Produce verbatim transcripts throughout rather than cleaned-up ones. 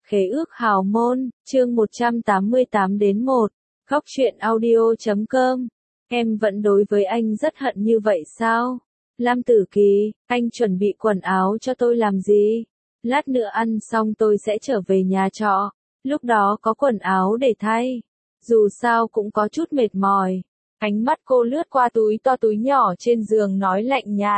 Khế ước hào môn, chương một trăm tám mươi tám đến một. Góc truyện audio chấm com. Em vẫn đối với anh rất hận như vậy sao? Lam Tử Kỳ, anh chuẩn bị quần áo cho tôi làm gì? Lát nữa ăn xong tôi sẽ trở về nhà trọ. Lúc đó có quần áo để thay. Dù sao cũng có chút mệt mỏi. Ánh mắt cô lướt qua túi to túi nhỏ trên giường nói lạnh nhạt.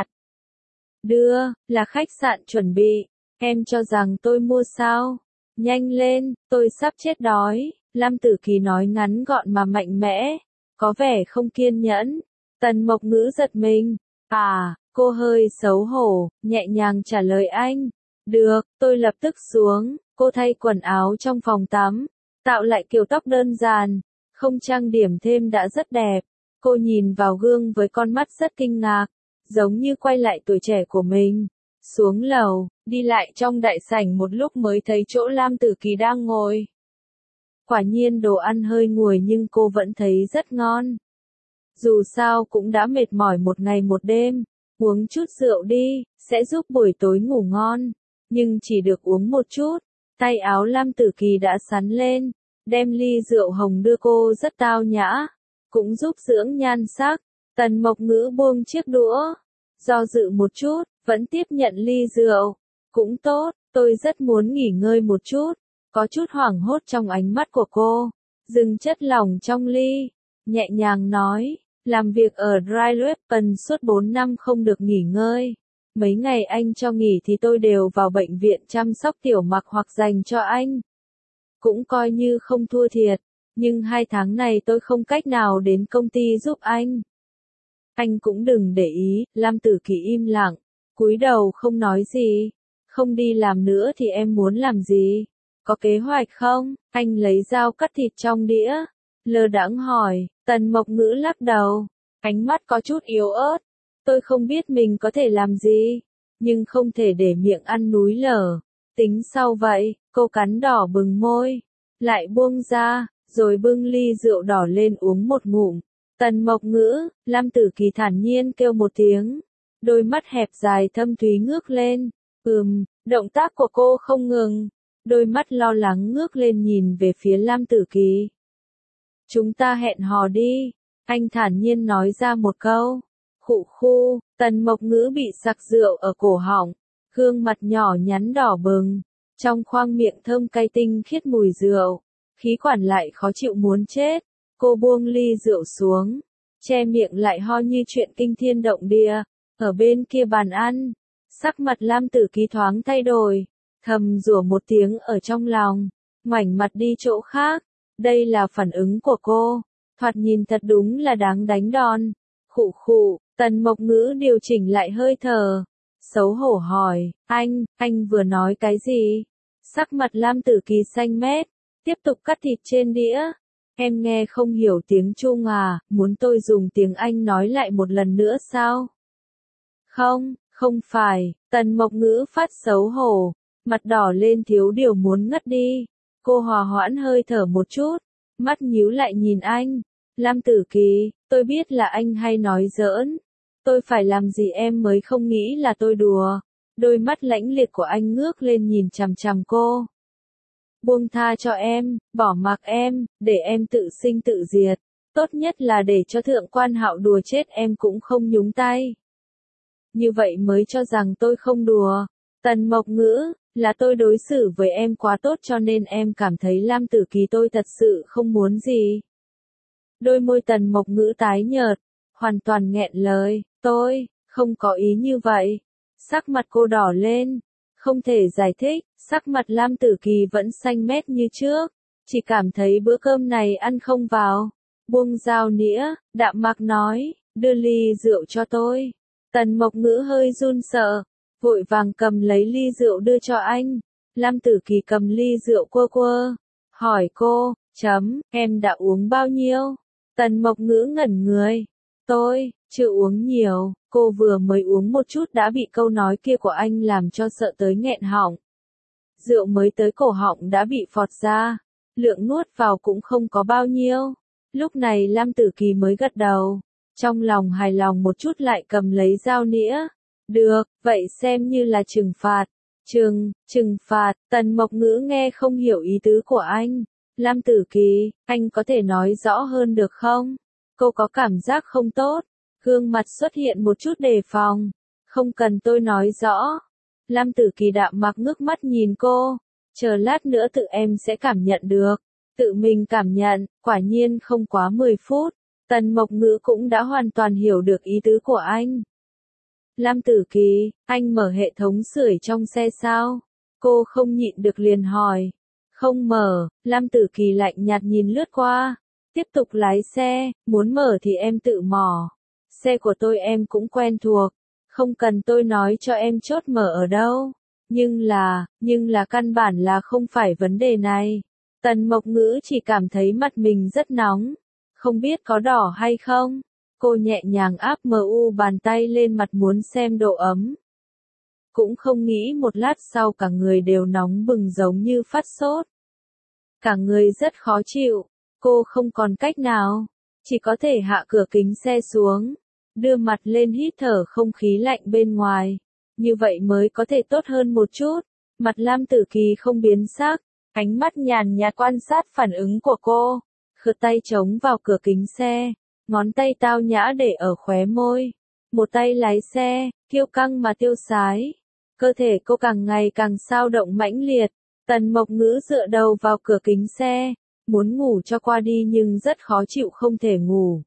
Đưa, là khách sạn chuẩn bị. Em cho rằng tôi mua sao? Nhanh lên, tôi sắp chết đói. Lam Tử Kỳ nói ngắn gọn mà mạnh mẽ. Có vẻ không kiên nhẫn. Tần Mộc Ngữ giật mình. À, cô hơi xấu hổ, nhẹ nhàng trả lời anh. Được, tôi lập tức xuống. Cô thay quần áo trong phòng tắm. Tạo lại kiểu tóc đơn giản. Không trang điểm thêm đã rất đẹp. Cô nhìn vào gương với con mắt rất kinh ngạc. Giống như quay lại tuổi trẻ của mình. Xuống lầu, đi lại trong đại sảnh một lúc mới thấy chỗ Lam Tử Kỳ đang ngồi. Quả nhiên đồ ăn hơi nguội nhưng cô vẫn thấy rất ngon. Dù sao cũng đã mệt mỏi một ngày một đêm, uống chút rượu đi, sẽ giúp buổi tối ngủ ngon. Nhưng chỉ được uống một chút, tay áo Lam Tử Kỳ đã sắn lên, đem ly rượu hồng đưa cô rất tao nhã, cũng giúp dưỡng nhan sắc. Tần Mộc Ngữ buông chiếc đũa, do dự một chút, vẫn tiếp nhận ly rượu. Cũng tốt, tôi rất muốn nghỉ ngơi một chút. Có chút hoảng hốt trong ánh mắt của cô. Dừng chất lỏng trong ly. Nhẹ nhàng nói, làm việc ở Dry Weapon suốt bốn năm không được nghỉ ngơi. Mấy ngày anh cho nghỉ thì tôi đều vào bệnh viện chăm sóc tiểu mặc hoặc dành cho anh. Cũng coi như không thua thiệt. Nhưng hai tháng này tôi không cách nào đến công ty giúp anh. Anh cũng đừng để ý. Lam Tử Kỳ im lặng, cúi đầu không nói gì. Không đi làm nữa thì em muốn làm gì? Có kế hoạch không? Anh lấy dao cắt thịt trong đĩa. Lơ đãng hỏi. Tần Mộc Ngữ lắc đầu. Ánh mắt có chút yếu ớt. Tôi không biết mình có thể làm gì. Nhưng không thể để miệng ăn núi lở. Tính sau vậy. Cô cắn đỏ bừng môi. Lại buông ra. Rồi bưng ly rượu đỏ lên uống một ngụm. Tần Mộc Ngữ. Lam Tử Kỳ thản nhiên kêu một tiếng. Đôi mắt hẹp dài thâm thúy ngước lên. Ừm, động tác của cô không ngừng. Đôi mắt lo lắng ngước lên nhìn về phía Lam Tử Kỳ. Chúng ta hẹn hò đi. Anh thản nhiên nói ra một câu. Khụ khu, Tần Mộc Ngữ bị sặc rượu ở cổ họng. Gương mặt nhỏ nhắn đỏ bừng. Trong khoang miệng thơm cay tinh khiết mùi rượu. Khí quản lại khó chịu muốn chết. Cô buông ly rượu xuống. Che miệng lại ho như chuyện kinh thiên động địa. Ở bên kia bàn ăn. Sắc mặt Lam Tử Kỳ thoáng thay đổi. Thầm rủa một tiếng ở trong lòng. Ngoảnh mặt đi chỗ khác. Đây là phản ứng của cô. Thoạt nhìn thật đúng là đáng đánh đòn. Khụ khụ, Tần Mộc Ngữ điều chỉnh lại hơi thở. Xấu hổ hỏi, anh, anh vừa nói cái gì? Sắc mặt Lam Tử Kỳ xanh mét. Tiếp tục cắt thịt trên đĩa. Em nghe không hiểu tiếng Trung à, muốn tôi dùng tiếng Anh nói lại một lần nữa sao? Không, không phải. Tần Mộc Ngữ phát xấu hổ. Mặt đỏ lên thiếu điều muốn ngất đi. Cô hòa hoãn hơi thở một chút. Mắt nhíu lại nhìn anh. Lam Tử Kỳ, tôi biết là anh hay nói giỡn. Tôi phải làm gì em mới không nghĩ là tôi đùa. Đôi mắt lãnh liệt của anh ngước lên nhìn chằm chằm cô. Buông tha cho em, bỏ mặc em, để em tự sinh tự diệt. Tốt nhất là để cho thượng quan Hạo đùa chết em cũng không nhúng tay. Như vậy mới cho rằng tôi không đùa. Tần Mộc Ngữ, là tôi đối xử với em quá tốt cho nên em cảm thấy Lam Tử Kỳ tôi thật sự không muốn gì. Đôi môi Tần Mộc Ngữ tái nhợt, hoàn toàn nghẹn lời, tôi, không có ý như vậy. Sắc mặt cô đỏ lên, không thể giải thích, sắc mặt Lam Tử Kỳ vẫn xanh mét như trước, chỉ cảm thấy bữa cơm này ăn không vào. Buông dao nĩa, đạm mạc nói, đưa ly rượu cho tôi. Tần Mộc Ngữ hơi run sợ. Vội vàng cầm lấy ly rượu đưa cho anh. Lam Tử Kỳ cầm ly rượu quơ quơ. Hỏi cô, chấm, em đã uống bao nhiêu? Tần Mộc Ngữ ngẩn người. Tôi, chưa uống nhiều. Cô vừa mới uống một chút đã bị câu nói kia của anh làm cho sợ tới nghẹn họng. Rượu mới tới cổ họng đã bị phọt ra. Lượng nuốt vào cũng không có bao nhiêu. Lúc này Lam Tử Kỳ mới gật đầu. Trong lòng hài lòng một chút lại cầm lấy dao nĩa. Được, vậy xem như là trừng phạt. Trừng, trừng phạt, Tần Mộc Ngữ nghe không hiểu ý tứ của anh. Lam Tử Kỳ, anh có thể nói rõ hơn được không? Cô có cảm giác không tốt. Gương mặt xuất hiện một chút đề phòng. Không cần tôi nói rõ. Lam Tử Kỳ đạm mạc ngước mắt nhìn cô. Chờ lát nữa tự em sẽ cảm nhận được. Tự mình cảm nhận, quả nhiên không quá mười phút. Tần Mộc Ngữ cũng đã hoàn toàn hiểu được ý tứ của anh. Lam Tử Kỳ, anh mở hệ thống sưởi trong xe sao? Cô không nhịn được liền hỏi. Không mở, Lam Tử Kỳ lạnh nhạt nhìn lướt qua. Tiếp tục lái xe, muốn mở thì em tự mò. Xe của tôi em cũng quen thuộc. Không cần tôi nói cho em chốt mở ở đâu. Nhưng là, nhưng là căn bản là không phải vấn đề này. Tần Mộc Ngữ chỉ cảm thấy mặt mình rất nóng. Không biết có đỏ hay không? Cô nhẹ nhàng áp mu bàn tay lên mặt muốn xem độ ấm. Cũng không nghĩ một lát sau cả người đều nóng bừng giống như phát sốt. Cả người rất khó chịu. Cô không còn cách nào. Chỉ có thể hạ cửa kính xe xuống. Đưa mặt lên hít thở không khí lạnh bên ngoài. Như vậy mới có thể tốt hơn một chút. Mặt Lam Tử Kỳ không biến sắc. Ánh mắt nhàn nhạt quan sát phản ứng của cô. Khử tay chống vào cửa kính xe. Ngón tay tao nhã để ở khóe môi. Một tay lái xe, kiêu căng mà tiêu sái. Cơ thể cô càng ngày càng xao động mãnh liệt. Tần Mộc Ngữ dựa đầu vào cửa kính xe. Muốn ngủ cho qua đi nhưng rất khó chịu không thể ngủ.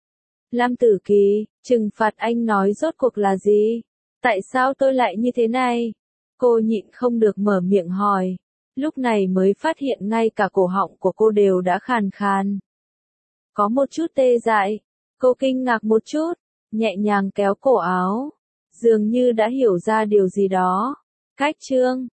Lam Tử Kỳ, trừng phạt anh nói rốt cuộc là gì? Tại sao tôi lại như thế này? Cô nhịn không được mở miệng hỏi. Lúc này mới phát hiện ngay cả cổ họng của cô đều đã khàn khàn. Có một chút tê dại. Cô kinh ngạc một chút, nhẹ nhàng kéo cổ áo. Dường như đã hiểu ra điều gì đó. Cách chương